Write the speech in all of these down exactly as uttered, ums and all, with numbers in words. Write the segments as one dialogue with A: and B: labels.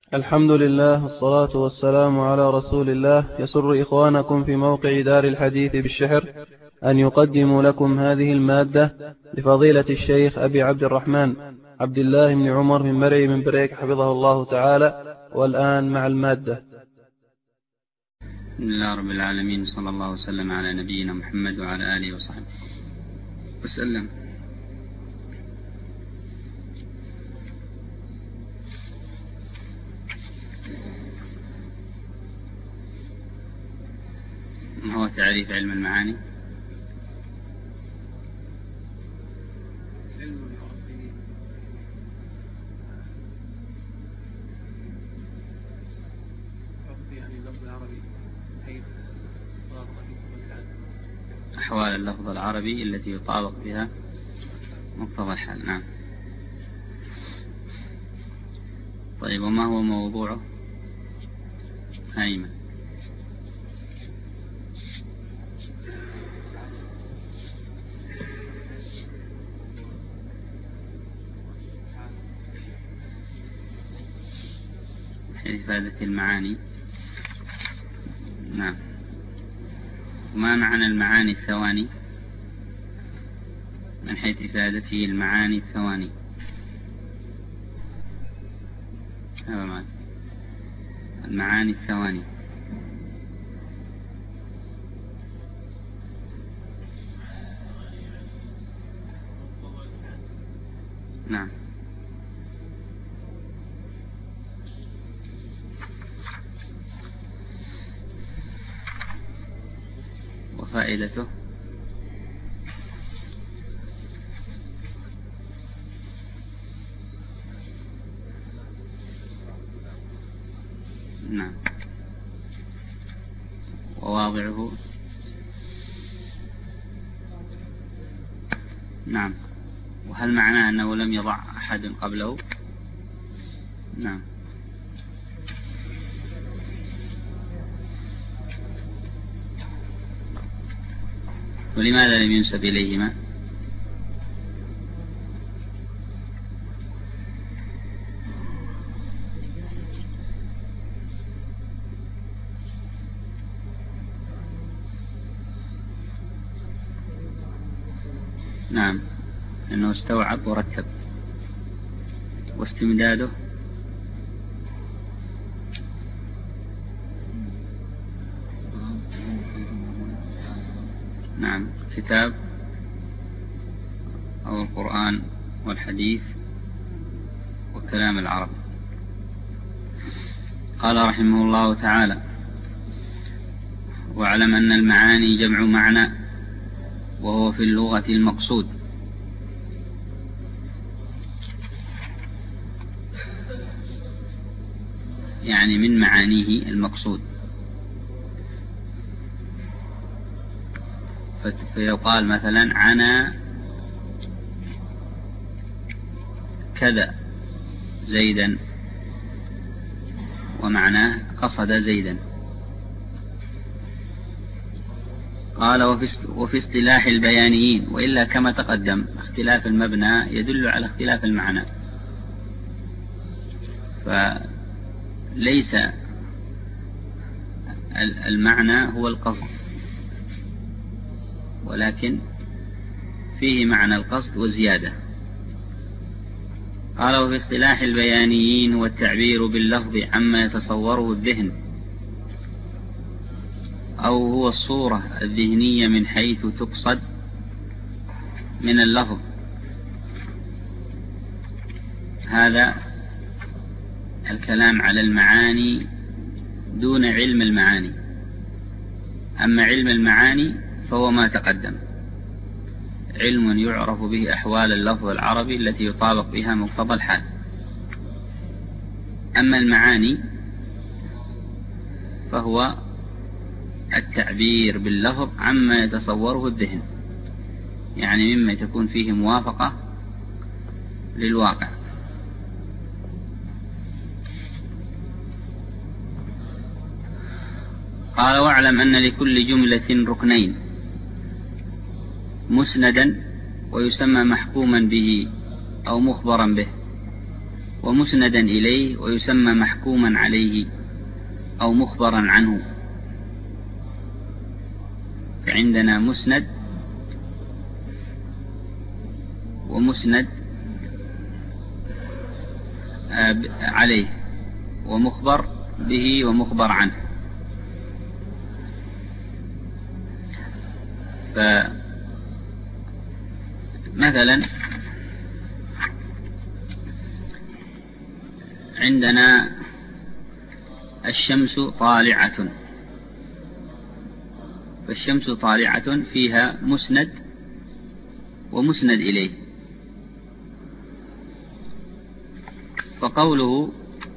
A: الحمد لله والصلاة والسلام على رسول الله. يسر إخوانكم في موقع دار الحديث بالشحر أن يقدموا لكم هذه المادة لفضيلة الشيخ أبي عبد الرحمن عبد الله بن عمر من مرعي من بريك حفظه الله تعالى. والآن مع المادة.
B: بسم الله رب العالمين، صلى الله وسلم على نبينا محمد وعلى آله وصحبه وسلم. ما هو تعريف علم المعاني؟ أحوال اللفظ العربي التي يطابق بها مقتضى الحال. نعم. طيب، وما هو موضوعه؟ أيمن. إفادة المعاني. نعم. وما معنى المعاني الثواني من حيث إفادته المعاني الثواني؟ هذا معنى المعاني الثواني. نعم. وفائدته؟ نعم. وواضعه؟ نعم. وهل معناه أنه لم يضع أحد قبله؟ نعم. ولماذا لم ينسب إليهما؟ نعم، لأنه استوعب ورتب. واستمداده؟ نعم، كتاب أو القرآن والحديث وكلام العرب. قال رحمه الله تعالى: واعلم أن المعاني جمع معنى، وهو في اللغة المقصود، يعني من معانيه المقصود. فيقال مثلا عنا كذا زيدا، ومعناه قصد زيدا. قال: وفي اصطلاح البيانيين، وإلا كما تقدم اختلاف المبنى يدل على اختلاف المعنى، فليس المعنى هو القصد، ولكن فيه معنى القصد وزيادة. قال: وفي اصطلاح البيانيين هو التعبير باللفظ عما يتصوره الذهن، أو هو الصورة الذهنية من حيث تقصد من اللفظ. هذا الكلام على المعاني دون علم المعاني. أما علم المعاني فهو ما تقدم، علم يعرف به أحوال اللفظ العربي التي يطابق بها مقتضى الحال. أما المعاني فهو التعبير باللفظ عما يتصوره الذهن، يعني مما تكون فيه موافقة للواقع. قال: واعلم أن لكل جملة ركنين: مسندا ويسمى محكوما به أو مخبرا به، ومسندا إليه، ويسمى محكوما عليه أو مخبرا عنه. فعندنا مسند ومسند عليه ومخبر به ومخبر عنه. فمثلا عندنا الشمس طالعة، فالشمس طالعة فيها مسند ومسند إليه. فقوله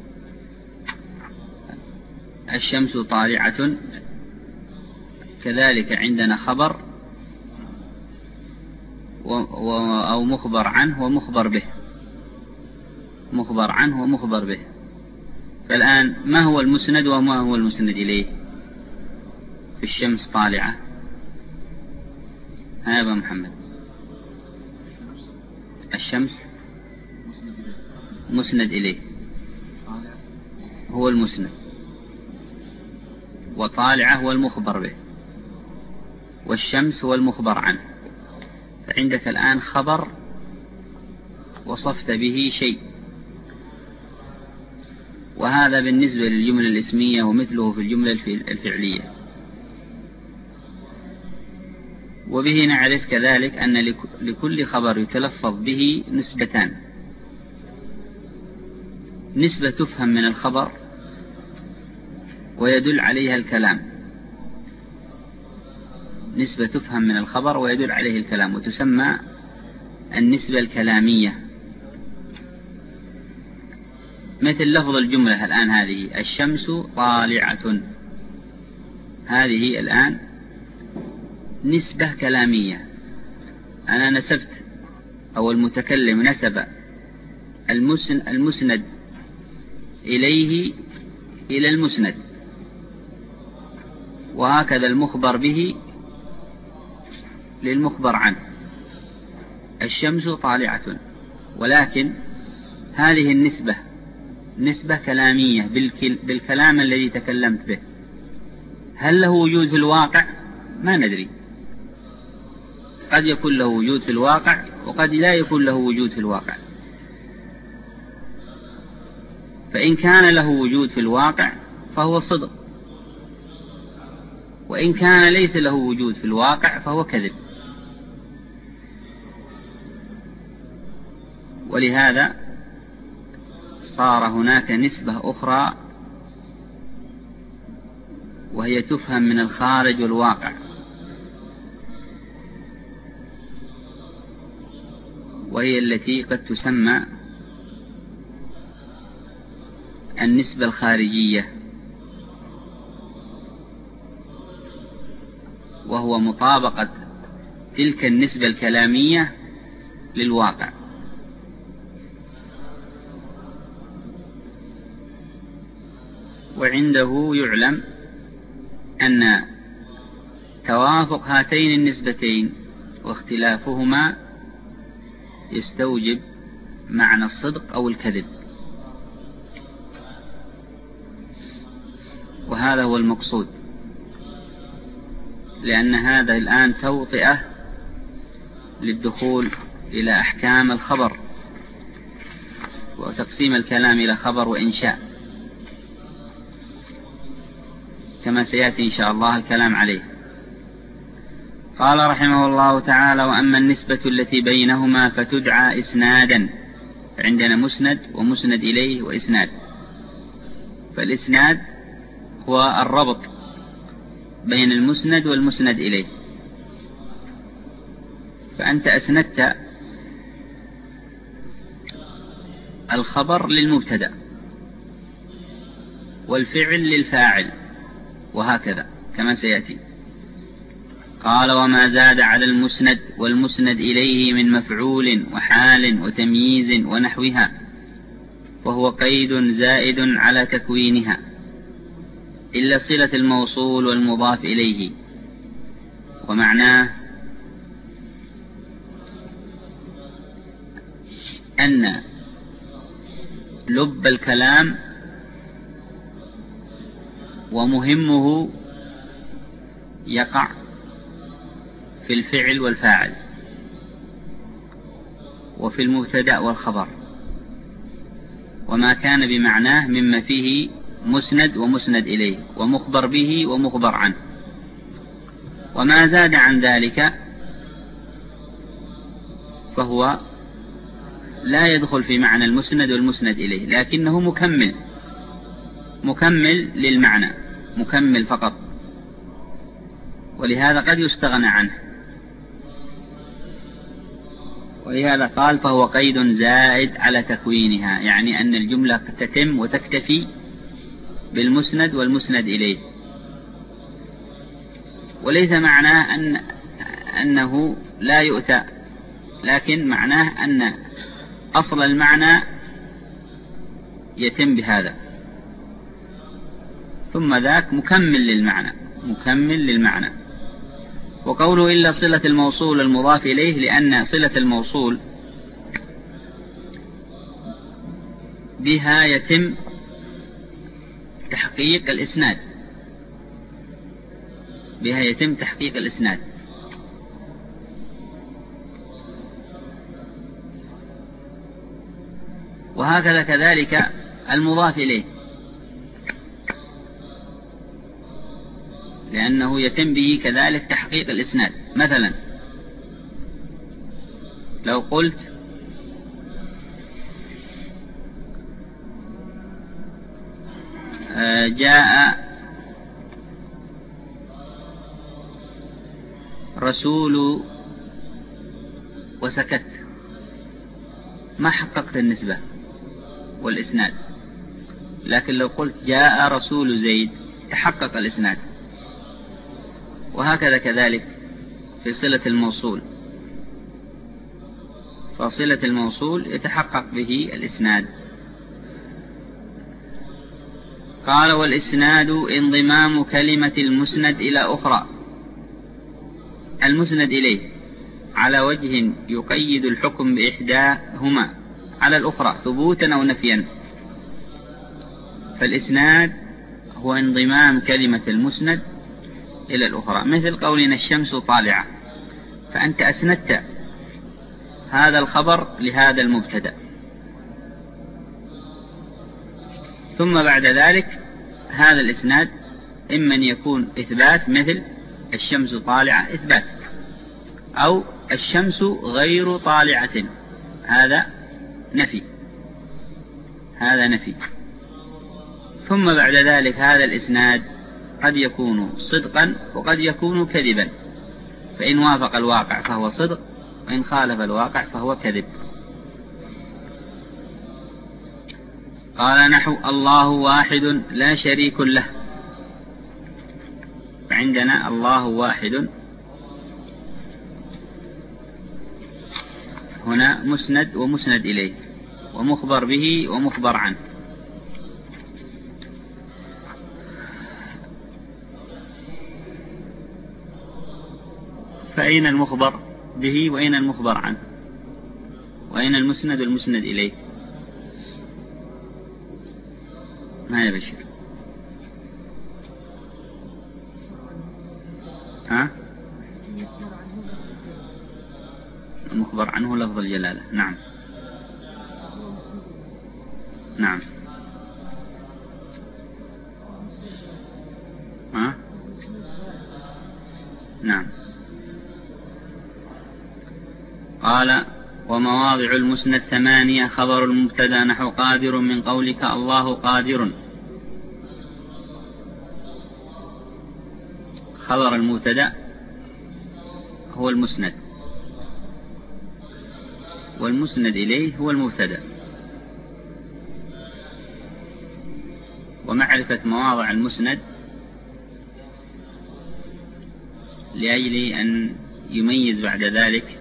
B: الشمس طالعة كذلك عندنا خبر أو مخبر عنه ومخبر به، مخبر عنه ومخبر به. فالآن ما هو المسند وما هو المسند إليه في الشمس طالعة؟ ها يا أبا محمد. الشمس مسند إليه هو المسند، وطالعة هو المخبر به، والشمس هو المخبر عنه. فعندك الآن خبر وصفت به شيء، وهذا بالنسبة للجملة الاسمية، ومثله في الجملة الفعلية. وبه نعرف كذلك أن لكل خبر يتلفظ به نسبتان: نسبة تفهم من الخبر ويدل عليها الكلام، نسبة تفهم من الخبر ويدل عليه الكلام، وتسمى النسبة الكلامية. مثل لفظ الجملة الآن هذه: الشمس طالعة، هذه الآن نسبة كلامية. أنا نسبت أو المتكلم نسب المسند إليه إلى المسند، وهكذا المخبر به للمخبر عنه. الشمس طالعة، ولكن هذه النسبة نسبة كلامية بالكلام الذي تكلمت به. هل له وجود في الواقع؟ ما ندري، قد يكون له وجود في الواقع وقد لا يكون له وجود في الواقع. فإن كان له وجود في الواقع فهو صدق، وإن كان ليس له وجود في الواقع فهو كذب. ولهذا صار هناك نسبة أخرى وهي تفهم من الخارج والواقع، وهي التي قد تسمى النسبة الخارجية، وهو مطابقة تلك النسبة الكلامية للواقع. وعنده يعلم أن توافق هاتين النسبتين واختلافهما يستوجب معنى الصدق أو الكذب، وهذا هو المقصود، لأن هذا الآن توطئة للدخول إلى أحكام الخبر وتقسيم الكلام إلى خبر وإنشاء، كما سيأتي إن شاء الله الكلام عليه. قال رحمه الله تعالى: وأما النسبة التي بينهما فتدعى إسنادا. عندنا مسند ومسند إليه وإسناد. فالإسناد هو الربط بين المسند والمسند إليه. فأنت أسندت الخبر للمبتدأ والفعل للفاعل، وهكذا كما سيأتي. قال: وما زاد على المسند والمسند إليه من مفعول وحال وتمييز ونحوها فهو قيد زائد على تكوينها، إلا صلة الموصول والمضاف إليه. ومعناه أن لب الكلام ومهمه يقع في الفعل والفاعل وفي المبتدأ والخبر، وما كان بمعناه مما فيه مسند ومسند إليه ومخبر به ومخبر عنه، وما زاد عن ذلك فهو لا يدخل في معنى المسند والمسند إليه، لكنه مكمل مكمل للمعنى، مكمل فقط، ولهذا قد يستغنى عنه، ولهذا قال فهو قيد زائد على تكوينها، يعني أن الجملة تتم وتكتفي بالمسند والمسند إليه، وليس معناه أن أنه لا يؤتى، لكن معناه أن أصل المعنى يتم بهذا، ثم ذاك مكمل للمعنى مكمل للمعنى. وقوله إلا صلة الموصول المضاف إليه، لأن صلة الموصول بها يتم تحقيق الإسناد بها يتم تحقيق الإسناد وهكذا كذلك المضاف إليه، لأنه يتم به كذلك تحقيق الإسناد. مثلا لو قلت جاء رسول وسكت، ما حققت النسبة والإسناد، لكن لو قلت جاء رسول زيد تحقق الإسناد. وهكذا كذلك في صلة الموصول، فصلة الموصول يتحقق به الإسناد. قال والإسناد انضمام كلمة المسند إلى أخرى، المسند إليه على وجه يقيد الحكم بإحداهما على الأخرى ثبوتا أو نفيا. فالإسناد هو انضمام كلمة المسند إلى الأخرى، مثل قولنا الشمس طالعة، فأنت أسندت هذا الخبر لهذا المبتدأ، ثم بعد ذلك هذا الإسناد إما أن يكون إثبات مثل الشمس طالعة إثبات، أو الشمس غير طالعة هذا نفي هذا نفي ثم بعد ذلك هذا الإسناد قد يكون صدقا وقد يكون كذبا، فإن وافق الواقع فهو صدق، وإن خالف الواقع فهو كذب. قال نحو الله واحد لا شريك له، فعندنا الله واحد هنا مسند ومسند إليه ومخبر به ومخبر عنه. فأين المخبر به وأين المخبر عنه وأين المسند والمسند إليه؟ ما يا بشير؟ ها؟ المخبر عنه لفظ الجلالة. نعم نعم ها؟ نعم. قال ومواضع المسند ثمانية. خبر المبتدأ نحو قادر من قولك الله قادر، خبر المبتدأ هو المسند، والمسند إليه هو المبتدأ. ومعرفة مواضع المسند لأجل أن يميز بعد ذلك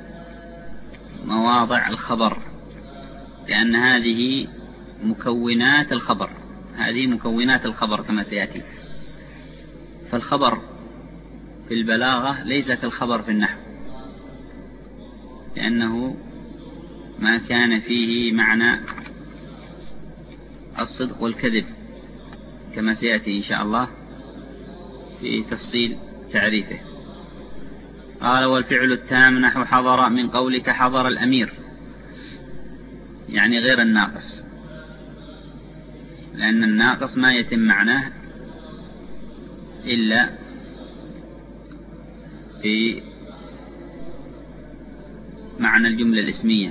B: مواضع الخبر، لأن هذه مكونات الخبر هذه مكونات الخبر كما سيأتي. فالخبر في البلاغة ليس كالخبر في النحو، لأنه ما كان فيه معنى الصدق والكذب، كما سيأتي إن شاء الله في تفصيل تعريفه. قال: والفعل التام نحو حضر من قولك حضر الأمير، يعني غير الناقص، لأن الناقص ما يتم معناه إلا في معنى الجملة الاسمية.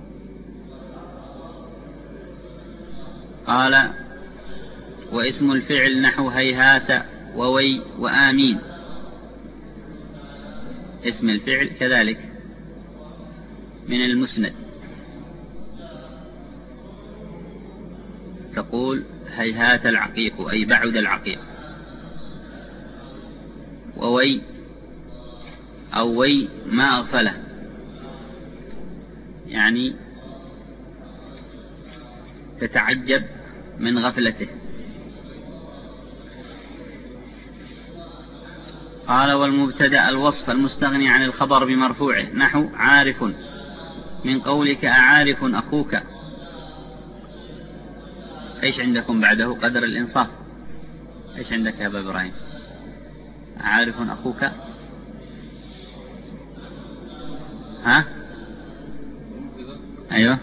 B: قال: واسم الفعل نحو هيهات ووي وآمين. اسم الفعل كذلك من المسند، تقول هيهات العقيق أي بعد العقيق، ووي أو وي ما أغفله، يعني تتعجب من غفلته. قال: والمبتدأ الوصف المستغني عن الخبر بمرفوعه نحو عارف من قولك أعارف أخوك. إيش عندكم بعده؟ قدر الإنصاف. إيش عندك يا أبا إبراهيم؟ أعارف أخوك، ها؟ أيوه،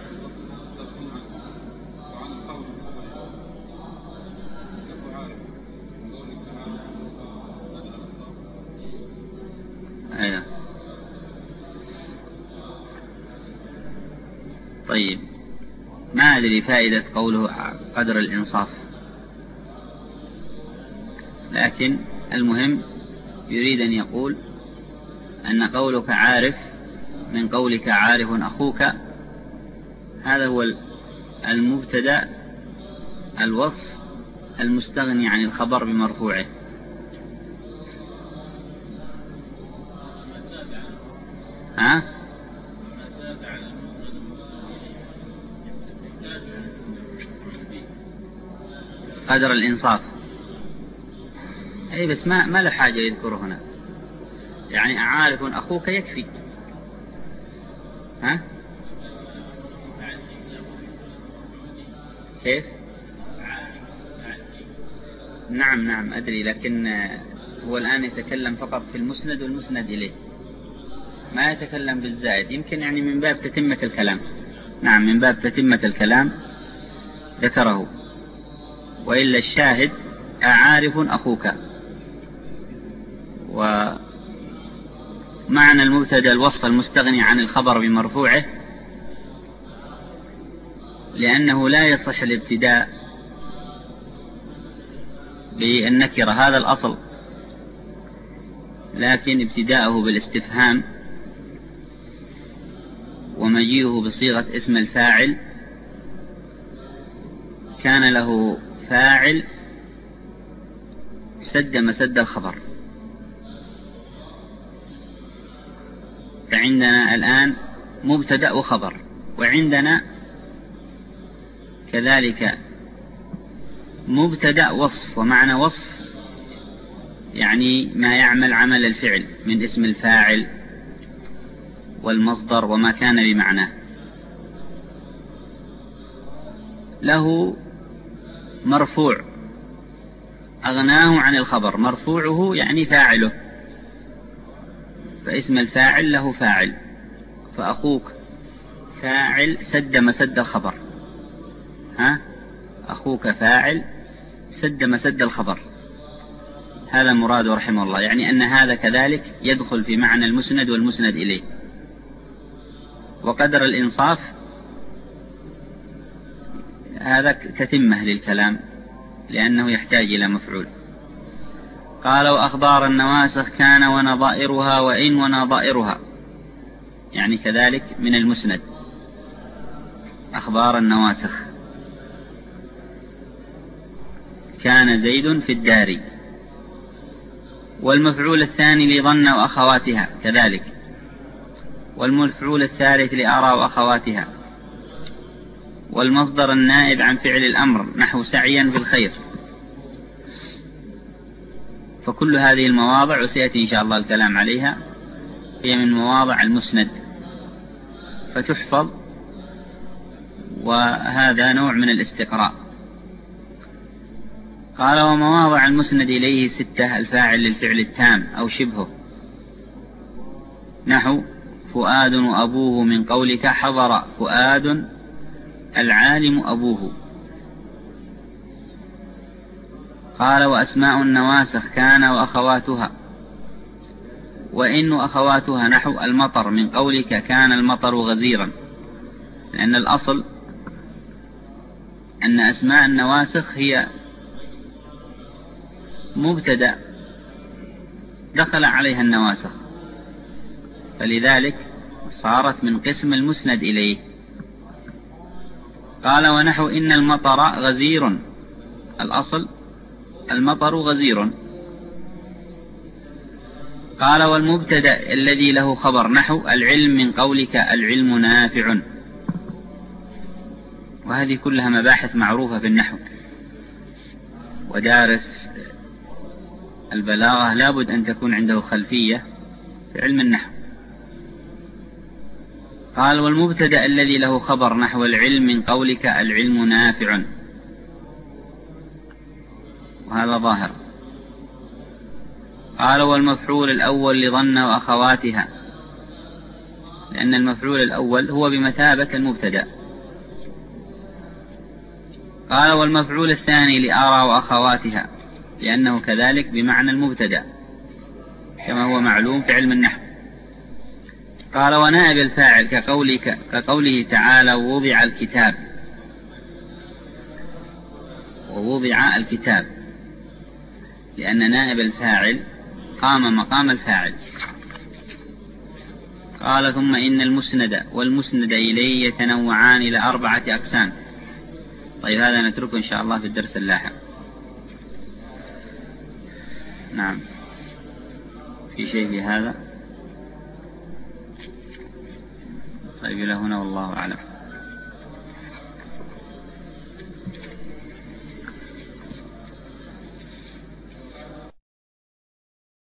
B: أيوه. طيب، ما أدري فائدة قوله قدر الإنصاف، لكن المهم يريد أن يقول أن قولك عارف من قولك عارف أخوك، هذا هو المبتدأ الوصف المستغني عن الخبر بمرفوعه. ها؟ قدر الإنصاف، أي بس ما ما له حاجة يذكره هنا، يعني أعارف أخوك يكفي. ها؟ كيف؟ نعم نعم أدري، لكن هو الآن يتكلم فقط في المسند والمسند إليه، ما يتكلم بالزائد، يمكن يعني من باب تتمة الكلام. نعم، من باب تتمة الكلام ذكره، وإلا الشاهد أعارف أخوك. ومعنى المبتدأ الوصف المستغني عن الخبر بمرفوعه، لأنه لا يصح الابتداء بالنكرة، هذا الأصل، لكن ابتداءه بالاستفهام ومجيئه بصيغة اسم الفاعل كان له فاعل سد مسد الخبر. فعندنا الآن مبتدأ وخبر، وعندنا كذلك مبتدأ وصف، ومعنى وصف يعني ما يعمل عمل الفعل من اسم الفاعل والمصدر وما كان بمعناه، له مرفوع أغناه عن الخبر، مرفوعه يعني فاعله، فاسم الفاعل له فاعل، فأخوك فاعل سد مسد الخبر. ها؟ أخوك فاعل سد مسد الخبر، هذا مراد رحمه الله، يعني أن هذا كذلك يدخل في معنى المسند والمسند إليه. وقدر الإنصاف هذا تتمة للكلام، لأنه يحتاج إلى مفعول. قال: وأخبار النواسخ كان ونظائرها وإن ونظائرها، يعني كذلك من المسند. أخبار النواسخ كان زيد في الدار، والمفعول الثاني لظن وأخواتها كذلك، والمفعول الثالث لأرى وأخواتها، والمصدر النائب عن فعل الأمر نحو سعيا في الخير. فكل هذه المواضع وسيأتي إن شاء الله الكلام عليها هي من مواضع المسند، فتحفظ، وهذا نوع من الاستقراء قال ومواضع المسند إليه ستة الفاعل للفعل التام أو شبهه، نحو فؤاد وأبوه من قولك حضر فؤاد العالم أبوه. قال وأسماء النواسخ كان وأخواتها، وإن أخواتها نحو المطر من قولك كان المطر غزيرا، لأن الأصل أن أسماء النواسخ هي مبتدأ دخل عليها النواسخ، فلذلك صارت من قسم المسند إليه. قال ونحو إن المطر غزير، الأصل المطر غزير. قال والمبتدأ الذي له خبر نحو العلم من قولك العلم نافع. وهذه كلها مباحث معروفة في النحو، ودارس البلاغة لابد أن تكون عنده خلفية في علم النحو. قال والمبتدأ الذي له خبر نحو العلم من قولك العلم نافع، وهذا ظاهر. قال والمفعول الأول لظن وأخواتها، لأن المفعول الأول هو بمثابة المبتدأ. قال والمفعول الثاني لأرى وأخواتها، لأنه كذلك بمعنى المبتدأ كما هو معلوم في علم النحو. قال ونائب الفاعل كقولك كقوله تعالى ووضع الكتاب، ووضع الكتاب لأن نائب الفاعل قام مقام الفاعل. قال ثم إن المسند والمسند إليه يتنوعان إلى أربعة أقسام. طيب هذا نتركه إن شاء الله في الدرس اللاحق. نعم، في شيء في هذا؟ طيب إلى هنا والله أعلم.